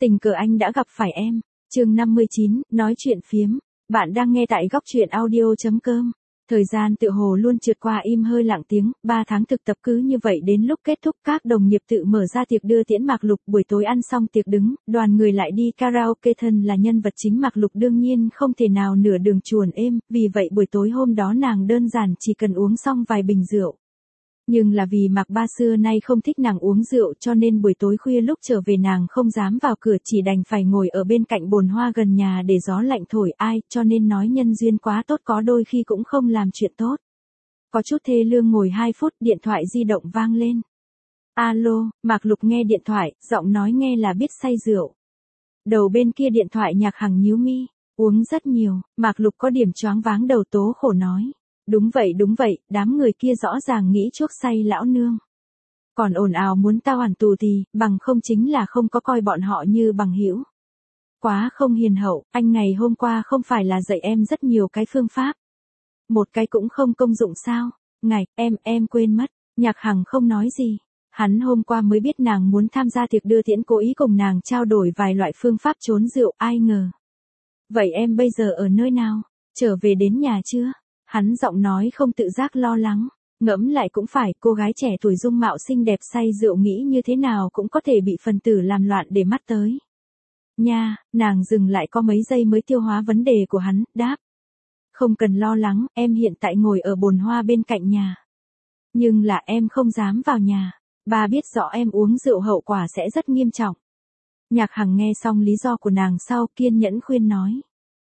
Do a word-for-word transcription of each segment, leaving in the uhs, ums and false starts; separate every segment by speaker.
Speaker 1: Tình cờ anh đã gặp phải em. Chương năm mươi chín, nói chuyện phiếm. Bạn đang nghe tại góc truyện audio chấm com. Thời gian tựa hồ luôn trượt qua im hơi lặng tiếng, ba tháng thực tập cứ như vậy đến lúc kết thúc các đồng nghiệp tự mở ra tiệc đưa tiễn Mạc Lục. Buổi tối ăn xong tiệc đứng, đoàn người lại đi karaoke. Thân là nhân vật chính Mạc Lục đương nhiên không thể nào nửa đường chuồn êm, vì vậy buổi tối hôm đó nàng đơn giản chỉ cần uống xong vài bình rượu. Nhưng là vì Mạc Ba xưa nay không thích nàng uống rượu cho nên buổi tối khuya lúc trở về nàng không dám vào cửa, chỉ đành phải ngồi ở bên cạnh bồn hoa gần nhà để gió lạnh thổi ai, cho nên nói nhân duyên quá tốt có đôi khi cũng không làm chuyện tốt. Có chút thê lương ngồi hai phút, điện thoại di động vang lên. Alo, Mạc Lục nghe điện thoại, giọng nói nghe là biết say rượu. Đầu bên kia điện thoại Nhạc Hằng nhíu mi, uống rất nhiều. Mạc Lục có điểm choáng váng đầu, tố khổ nói. Đúng vậy đúng vậy, đám người kia rõ ràng nghĩ chuốc say lão nương. Còn ồn ào muốn tao hẳn tù thì, bằng không chính là không có coi bọn họ như bằng hữu. Quá không hiền hậu, anh ngày hôm qua không phải là dạy em rất nhiều cái phương pháp. Một cái cũng không công dụng sao? Ngày, em, em quên mất. Nhạc Hằng không nói gì. Hắn hôm qua mới biết nàng muốn tham gia tiệc đưa tiễn, cố ý cùng nàng trao đổi vài loại phương pháp trốn rượu, ai ngờ. Vậy em bây giờ ở nơi nào? Trở về đến nhà chưa? Hắn giọng nói không tự giác lo lắng, ngẫm lại cũng phải, cô gái trẻ tuổi dung mạo xinh đẹp say rượu nghĩ như thế nào cũng có thể bị phần tử làm loạn để mắt tới. Nha, nàng dừng lại có mấy giây mới tiêu hóa vấn đề của hắn, đáp. Không cần lo lắng, em hiện tại ngồi ở bồn hoa bên cạnh nhà. Nhưng là em không dám vào nhà, ba biết rõ em uống rượu hậu quả sẽ rất nghiêm trọng. Nhạc Hằng nghe xong lý do của nàng sau kiên nhẫn khuyên nói.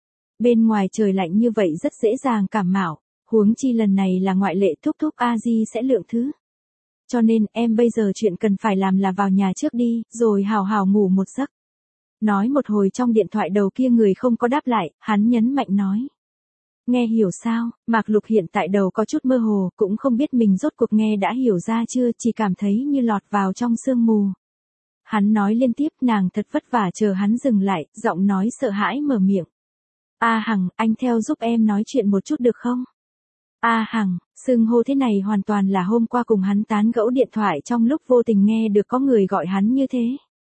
Speaker 1: Bên ngoài trời lạnh như vậy rất dễ dàng cảm mạo, huống chi lần này là ngoại lệ, thúc thúc a di sẽ lượng thứ. Cho nên em bây giờ chuyện cần phải làm là vào nhà trước đi, rồi hào hào ngủ một giấc. Nói một hồi trong điện thoại đầu kia người không có đáp lại, hắn nhấn mạnh nói. Nghe hiểu sao? Mạc Lục hiện tại đầu có chút mơ hồ, cũng không biết mình rốt cuộc nghe đã hiểu ra chưa, chỉ cảm thấy như lọt vào trong sương mù. Hắn nói liên tiếp, nàng thật vất vả chờ hắn dừng lại, giọng nói sợ hãi mở miệng. A Hằng, anh theo giúp em nói chuyện một chút được không? A Hằng, xưng hô thế này hoàn toàn là hôm qua cùng hắn tán gẫu điện thoại trong lúc vô tình nghe được có người gọi hắn như thế.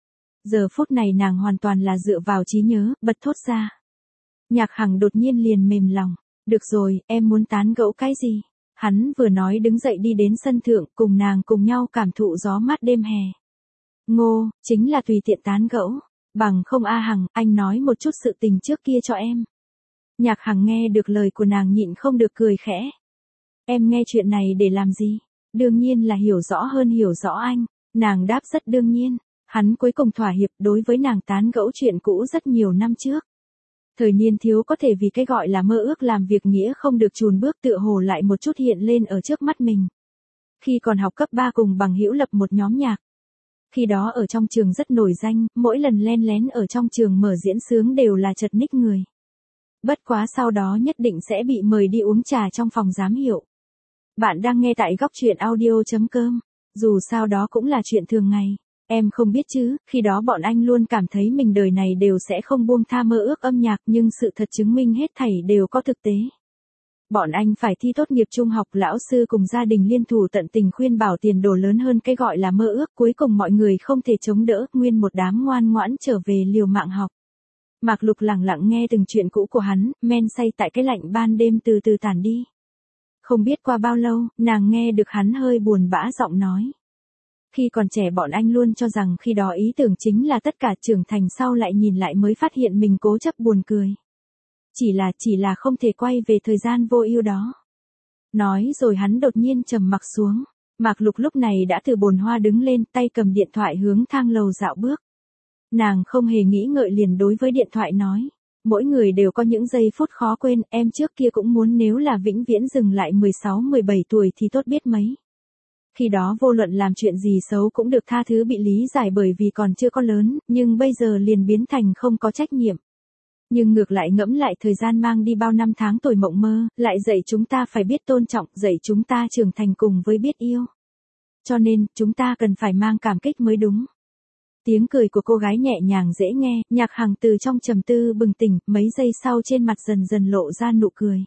Speaker 1: Giờ phút này nàng hoàn toàn là dựa vào trí nhớ, bật thốt ra. Nhạc Hằng đột nhiên liền mềm lòng. Được rồi, em muốn tán gẫu cái gì? Hắn vừa nói đứng dậy đi đến sân thượng, cùng nàng cùng nhau cảm thụ gió mát đêm hè. Ngô, chính là tùy tiện tán gẫu. Bằng không A Hằng, anh nói một chút sự tình trước kia cho em. Nhạc Hằng nghe được lời của nàng nhịn không được cười khẽ. Em nghe chuyện này để làm gì? Đương nhiên là hiểu rõ hơn hiểu rõ anh. Nàng đáp rất đương nhiên. Hắn cuối cùng thỏa hiệp, đối với nàng tán gẫu chuyện cũ rất nhiều năm trước. Thời niên thiếu có thể vì cái gọi là mơ ước làm việc nghĩa không được chùn bước, tựa hồ lại một chút hiện lên ở trước mắt mình. Khi còn học cấp ba cùng bằng hữu lập một nhóm nhạc. Khi đó ở trong trường rất nổi danh, mỗi lần len lén ở trong trường mở diễn sướng đều là chật ních người. Bất quá sau đó nhất định sẽ bị mời đi uống trà trong phòng giám hiệu. Bạn đang nghe tại góc truyện audio chấm com. Dù sao đó cũng là chuyện thường ngày. Em không biết chứ, khi đó bọn anh luôn cảm thấy mình đời này đều sẽ không buông tha mơ ước âm nhạc, nhưng sự thật chứng minh hết thảy đều có thực tế. Bọn anh phải thi tốt nghiệp trung học, lão sư cùng gia đình liên thủ tận tình khuyên bảo tiền đồ lớn hơn cái gọi là mơ ước, cuối cùng mọi người không thể chống đỡ, nguyên một đám ngoan ngoãn trở về liều mạng học. Mạc Lục lặng lặng nghe từng chuyện cũ của hắn, men say tại cái lạnh ban đêm từ từ tàn đi. Không biết qua bao lâu, nàng nghe được hắn hơi buồn bã giọng nói. Khi còn trẻ bọn anh luôn cho rằng khi đó ý tưởng chính là tất cả, trưởng thành sau lại nhìn lại mới phát hiện mình cố chấp buồn cười. Chỉ là, chỉ là không thể quay về thời gian vô ưu đó. Nói rồi hắn đột nhiên trầm mặc xuống. Mạc Lục lúc này đã từ bồn hoa đứng lên, tay cầm điện thoại hướng thang lầu dạo bước. Nàng không hề nghĩ ngợi liền đối với điện thoại nói. Mỗi người đều có những giây phút khó quên, em trước kia cũng muốn nếu là vĩnh viễn dừng lại mười sáu mười bảy tuổi thì tốt biết mấy. Khi đó vô luận làm chuyện gì xấu cũng được tha thứ bị lý giải bởi vì còn chưa có lớn, nhưng bây giờ liền biến thành không có trách nhiệm. Nhưng ngược lại ngẫm lại thời gian mang đi bao năm tháng tuổi mộng mơ, lại dạy chúng ta phải biết tôn trọng, dạy chúng ta trưởng thành cùng với biết yêu. Cho nên, chúng ta cần phải mang cảm kích mới đúng. Tiếng cười của cô gái nhẹ nhàng dễ nghe, Nhạc Hằng từ trong trầm tư bừng tỉnh, mấy giây sau trên mặt dần dần lộ ra nụ cười.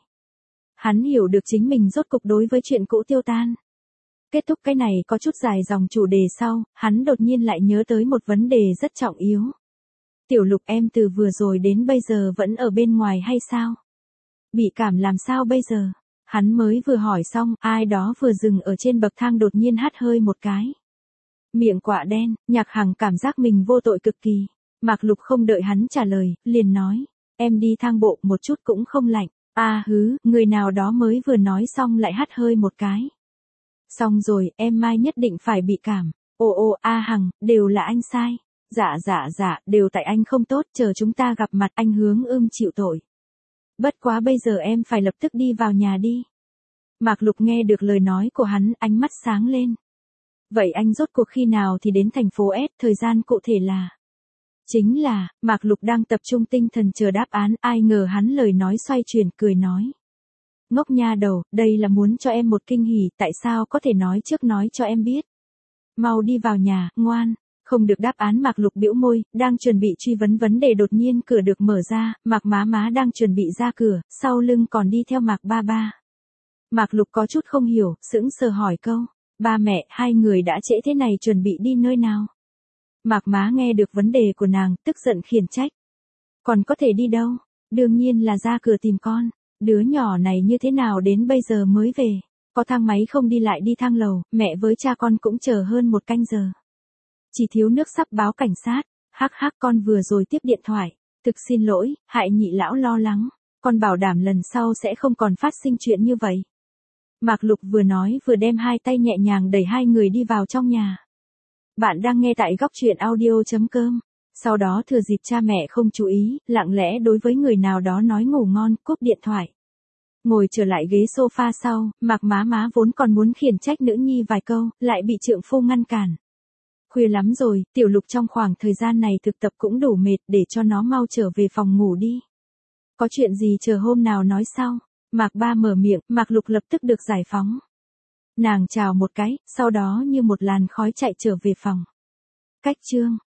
Speaker 1: Hắn hiểu được chính mình rốt cục đối với chuyện cũ tiêu tan. Kết thúc cái này có chút dài dòng chủ đề sau, hắn đột nhiên lại nhớ tới một vấn đề rất trọng yếu. Tiểu Lục em từ vừa rồi đến bây giờ vẫn ở bên ngoài hay sao? Bị cảm làm sao bây giờ? Hắn mới vừa hỏi xong, ai đó vừa dừng ở trên bậc thang đột nhiên hắt hơi một cái. Miệng quạ đen, Nhạc Hằng cảm giác mình vô tội cực kỳ. Mạc Lục không đợi hắn trả lời, liền nói. Em đi thang bộ một chút cũng không lạnh. À hứ, người nào đó mới vừa nói xong lại hắt hơi một cái. Xong rồi, em mai nhất định phải bị cảm. Ồ ồ, A Hằng, đều là anh sai. Dạ dạ dạ, đều tại anh không tốt, chờ chúng ta gặp mặt anh Hướng Ưm chịu tội. Bất quá bây giờ em phải lập tức đi vào nhà đi. Mạc Lục nghe được lời nói của hắn, ánh mắt sáng lên. Vậy anh rốt cuộc khi nào thì đến thành phố S, thời gian cụ thể là? Chính là, Mạc Lục đang tập trung tinh thần chờ đáp án, ai ngờ hắn lời nói xoay chuyển, cười nói. Ngốc nha đầu, đây là muốn cho em một kinh hỉ, tại sao có thể nói trước nói cho em biết. Mau đi vào nhà, ngoan. Không được đáp án Mạc Lục bĩu môi, đang chuẩn bị truy vấn vấn đề đột nhiên cửa được mở ra, Mạc má má đang chuẩn bị ra cửa, sau lưng còn đi theo Mạc ba ba. Mạc Lục có chút không hiểu, sững sờ hỏi câu. Ba mẹ, hai người đã trễ thế này chuẩn bị đi nơi nào? Mạc má nghe được vấn đề của nàng, tức giận khiển trách. Còn có thể đi đâu? Đương nhiên là ra cửa tìm con. Đứa nhỏ này như thế nào đến bây giờ mới về? Có thang máy không đi lại đi thang lầu, mẹ với cha con cũng chờ hơn một canh giờ. Chỉ thiếu nước sắp báo cảnh sát. Hắc hắc, con vừa rồi tiếp điện thoại. Thực xin lỗi, hại nhị lão lo lắng. Con bảo đảm lần sau sẽ không còn phát sinh chuyện như vậy. Mạc Lục vừa nói vừa đem hai tay nhẹ nhàng đẩy hai người đi vào trong nhà. Bạn đang nghe tại góc truyện audio chấm com. Sau đó thừa dịp cha mẹ không chú ý, lặng lẽ đối với người nào đó nói ngủ ngon, cúp điện thoại. Ngồi trở lại ghế sofa sau, Mạc má má vốn còn muốn khiển trách nữ nhi vài câu, lại bị trượng phu ngăn cản. Khuya lắm rồi, Tiểu Lục trong khoảng thời gian này thực tập cũng đủ mệt, để cho nó mau trở về phòng ngủ đi. Có chuyện gì chờ hôm nào nói sau. Mạc ba mở miệng, Mạc Lục lập tức được giải phóng. Nàng chào một cái, sau đó như một làn khói chạy trở về phòng. Cách chương